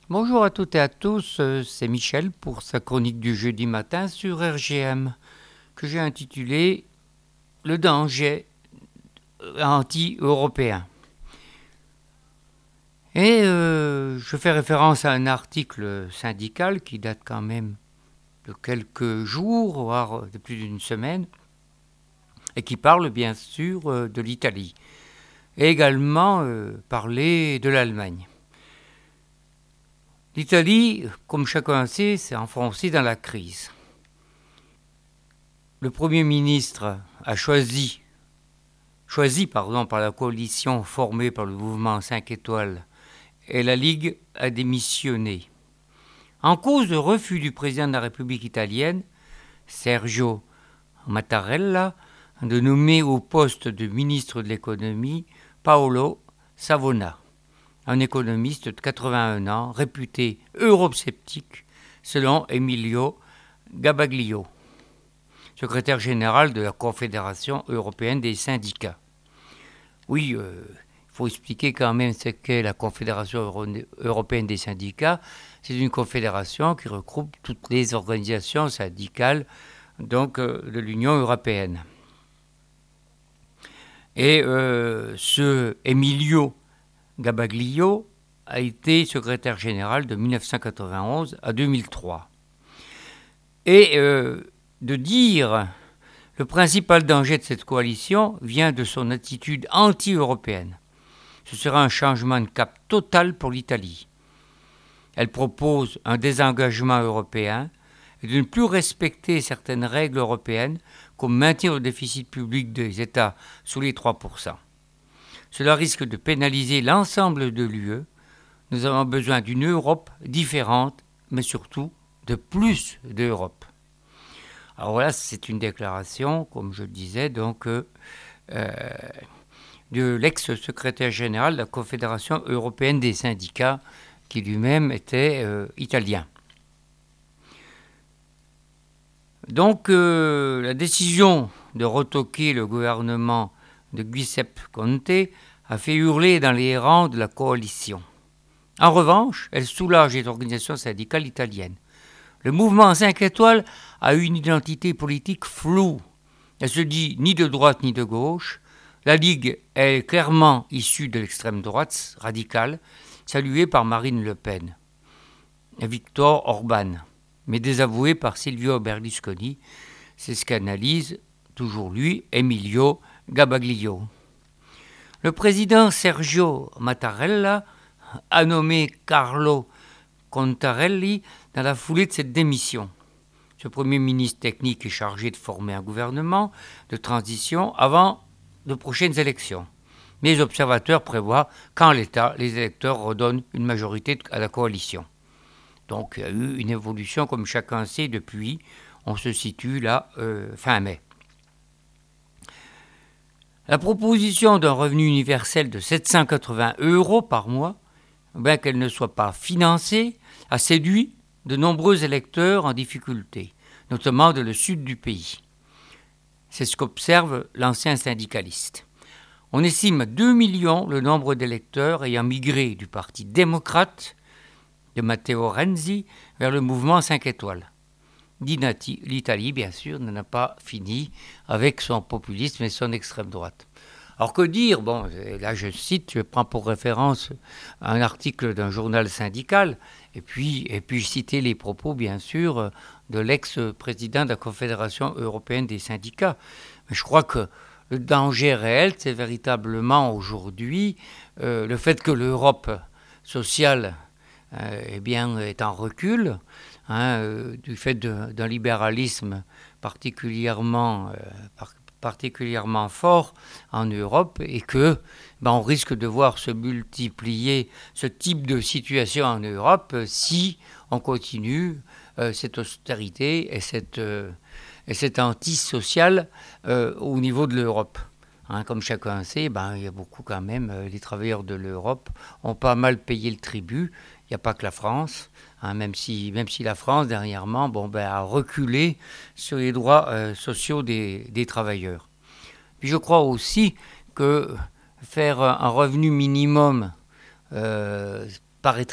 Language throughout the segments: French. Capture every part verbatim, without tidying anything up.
Bonjour à toutes et à tous, euh, c'est Michel pour sa chronique du jeudi matin sur R G M que j'ai intitulée Le danger anti-européen. Et euh, je fais référence à un article syndical qui date quand même de quelques jours, voire de plus d'une semaine, et qui parle bien sûr euh, de l'Italie, et également euh, parler de l'Allemagne. L'Italie, comme chacun sait, s'est enfoncée dans la crise. Le Premier ministre a choisi, choisi pardon, par la coalition formée par le mouvement cinq étoiles et la Ligue a démissionné. En cause de refus du président de la République italienne, Sergio Mattarella, de nommer au poste de ministre de l'économie Paolo Savona, un économiste de quatre-vingt-un ans, réputé eurosceptique, selon Emilio Gabaglio, secrétaire général de la Confédération européenne des syndicats. Oui, euh, il faut expliquer quand même ce qu'est la Confédération Euro- européenne des syndicats. C'est une confédération qui regroupe toutes les organisations syndicales donc, euh, de l'Union européenne. Et euh, ce Emilio Gabaglio a été secrétaire général de mille neuf cent quatre-vingt-onze à deux mille trois. Et euh, de dire le principal danger de cette coalition vient de son attitude anti-européenne. Ce sera un changement de cap total pour l'Italie. Elle propose un désengagement européen et de ne plus respecter certaines règles européennes comme maintenir le déficit public des États sous les trois pour cent. Cela risque de pénaliser l'ensemble de l'U E. Nous avons besoin d'une Europe différente, mais surtout de plus d'Europe. Alors voilà, c'est une déclaration, comme je le disais, donc, euh, de l'ex-secrétaire général de la Confédération européenne des syndicats, qui lui-même était euh, italien. Donc euh, la décision de retoquer le gouvernement de Giuseppe Conte a fait hurler dans les rangs de la coalition. En revanche, elle soulage les organisations syndicales italiennes. Le mouvement cinq étoiles a une identité politique floue. Elle se dit ni de droite ni de gauche. La Ligue est clairement issue de l'extrême droite radicale, saluée par Marine Le Pen et Viktor Orban, mais désavouée par Silvio Berlusconi. C'est ce qu'analyse, toujours lui, Emilio Gabaglio. Le président Sergio Mattarella a nommé Carlo Contarelli dans la foulée de cette démission. Ce Premier ministre technique est chargé de former un gouvernement de transition avant de prochaines élections. Mais les observateurs prévoient qu'en l'état, les électeurs redonnent une majorité à la coalition. Donc il y a eu une évolution, comme chacun sait, depuis. On se situe là, euh, fin mai. La proposition d'un revenu universel de sept cent quatre-vingts euros par mois, bien qu'elle ne soit pas financée, a séduit de nombreux électeurs en difficulté, notamment dans le sud du pays. C'est ce qu'observe l'ancien syndicaliste. On estime à deux millions le nombre d'électeurs ayant migré du parti démocrate de Matteo Renzi vers le mouvement cinq étoiles. L'Italie, bien sûr, n'en a pas fini avec son populisme et son extrême droite. Alors que dire? Bon, là je cite, je prends pour référence un article d'un journal syndical, et puis, et puis citer les propos, bien sûr, de l'ex-président de la Confédération européenne des syndicats. Mais je crois que le danger réel, c'est véritablement aujourd'hui euh, le fait que l'Europe sociale euh, eh bien, est en recul, hein, euh, du fait de, d'un libéralisme particulièrement, euh, par, particulièrement fort en Europe, et que ben, on risque de voir se multiplier ce type de situation en Europe si on continue euh, cette austérité et cette, euh, et cet antisocial euh, au niveau de l'Europe. Hein, comme chacun sait, ben, il y a beaucoup quand même, euh, les travailleurs de l'Europe ont pas mal payé le tribut. Il n'y a pas que la France, hein, même, si, même si la France, dernièrement, bon, ben, a reculé sur les droits euh, sociaux des, des travailleurs. Puis je crois aussi que faire un revenu minimum euh, paraîtrait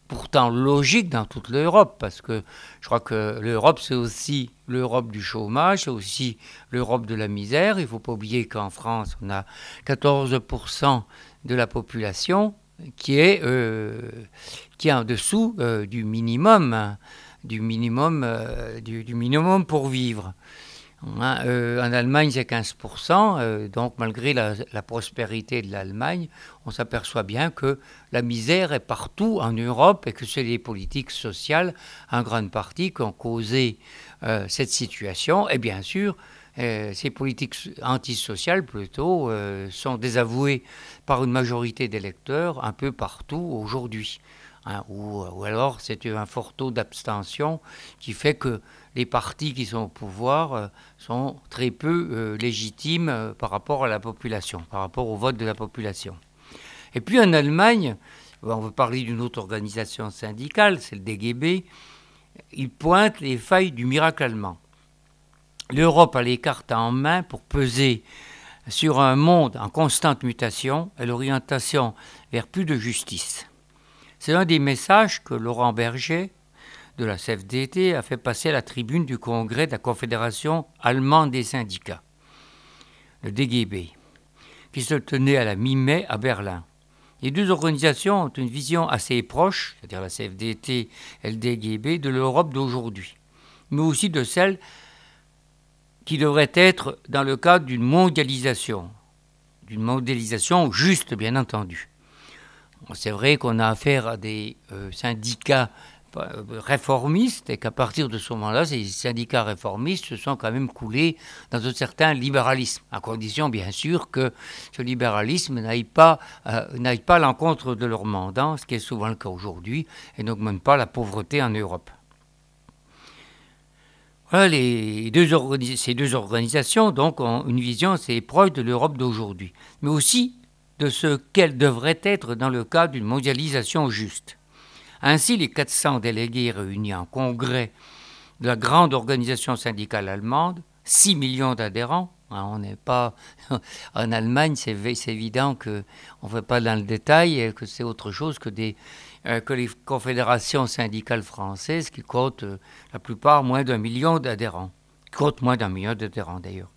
pourtant logique dans toute l'Europe, parce que je crois que l'Europe, c'est aussi l'Europe du chômage, c'est aussi l'Europe de la misère. Il ne faut pas oublier qu'en France, on a quatorze pour cent de la population qui est, euh, qui est en dessous euh, du minimum, hein, du minimum, euh, du, du minimum pour vivre. Hein, euh, en Allemagne, c'est quinze pour cent, euh, donc malgré la, la prospérité de l'Allemagne, on s'aperçoit bien que la misère est partout en Europe et que c'est les politiques sociales, en grande partie, qui ont causé euh, cette situation. Et bien sûr, euh, ces politiques antisociales, plutôt, euh, sont désavouées par une majorité d'électeurs un peu partout aujourd'hui. Hein, ou, ou alors c'est un fort taux d'abstention qui fait que les partis qui sont au pouvoir euh, sont très peu euh, légitimes euh, par rapport à la population, par rapport au vote de la population. Et puis en Allemagne, on veut parler d'une autre organisation syndicale, c'est le D G B, il pointe les failles du miracle allemand. L'Europe a les cartes en main pour peser sur un monde en constante mutation et l'orientation vers plus de justice. C'est un des messages que Laurent Berger, de la C F D T, a fait passer à la tribune du congrès de la Confédération allemande des syndicats, le D G B, qui se tenait à la mi-mai à Berlin. Les deux organisations ont une vision assez proche, c'est-à-dire la C F D T et le D G B, de l'Europe d'aujourd'hui, mais aussi de celle qui devrait être dans le cadre d'une mondialisation, d'une mondialisation juste, bien entendu. C'est vrai qu'on a affaire à des euh, syndicats réformistes et qu'à partir de ce moment-là, ces syndicats réformistes se sont quand même coulés dans un certain libéralisme, à condition bien sûr que ce libéralisme n'aille pas, euh, n'aille pas à l'encontre de leur mandat, ce qui est souvent le cas aujourd'hui, et n'augmente pas la pauvreté en Europe. Voilà, les deux organi- ces deux organisations donc, ont une vision assez proche de l'Europe d'aujourd'hui, mais aussi de ce qu'elle devrait être dans le cadre d'une mondialisation juste. Ainsi, les quatre cents délégués réunis en congrès de la grande organisation syndicale allemande, six millions d'adhérents, hein, on n'est pas en Allemagne, c'est, c'est évident qu'on ne fait pas dans le détail et que c'est autre chose que, des, euh, que les confédérations syndicales françaises qui comptent euh, la plupart moins d'un million d'adhérents, qui comptent moins d'un million d'adhérents d'ailleurs.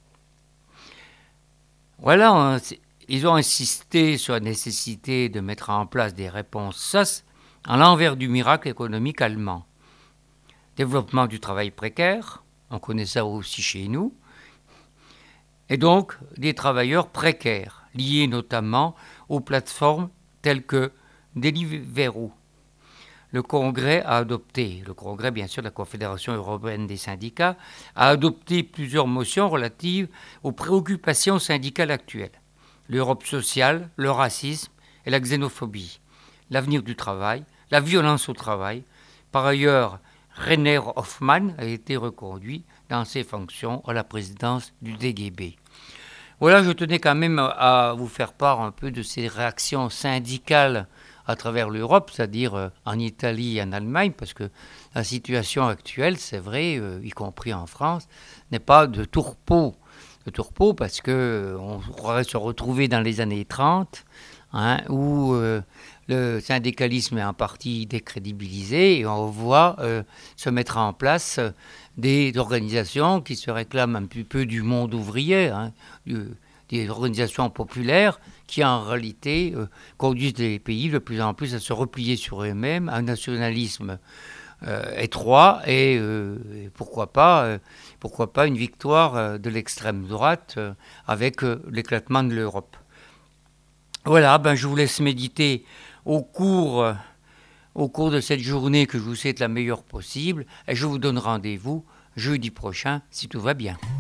Voilà, on, ils ont insisté sur la nécessité de mettre en place des réponses S A S à l'envers du miracle économique allemand. Développement du travail précaire, on connaît ça aussi chez nous, et donc des travailleurs précaires, liés notamment aux plateformes telles que Deliveroo. Le Congrès a adopté, le Congrès bien sûr de la Confédération européenne des syndicats, a adopté plusieurs motions relatives aux préoccupations syndicales actuelles. L'Europe sociale, le racisme et la xénophobie, l'avenir du travail, la violence au travail. Par ailleurs, Rainer Hoffmann a été reconduit dans ses fonctions à la présidence du D G B. Voilà, je tenais quand même à vous faire part un peu de ces réactions syndicales à travers l'Europe, c'est-à-dire en Italie et en Allemagne, parce que la situation actuelle, c'est vrai, y compris en France, n'est pas de tourpeau. De tourpeau parce qu'on pourrait se retrouver dans les années trente, hein, où euh, le syndicalisme est en partie décrédibilisé et on voit euh, se mettre en place des organisations qui se réclament un petit peu du monde ouvrier, hein, du, des organisations populaires qui en réalité euh, conduisent les pays de plus en plus à se replier sur eux-mêmes, un nationalisme euh, étroit et, euh, et pourquoi pas, euh, pourquoi pas une victoire euh, de l'extrême droite euh, avec euh, l'éclatement de l'Europe. Voilà, ben je vous laisse méditer au cours, euh, au cours de cette journée que je vous souhaite la meilleure possible et je vous donne rendez-vous jeudi prochain si tout va bien.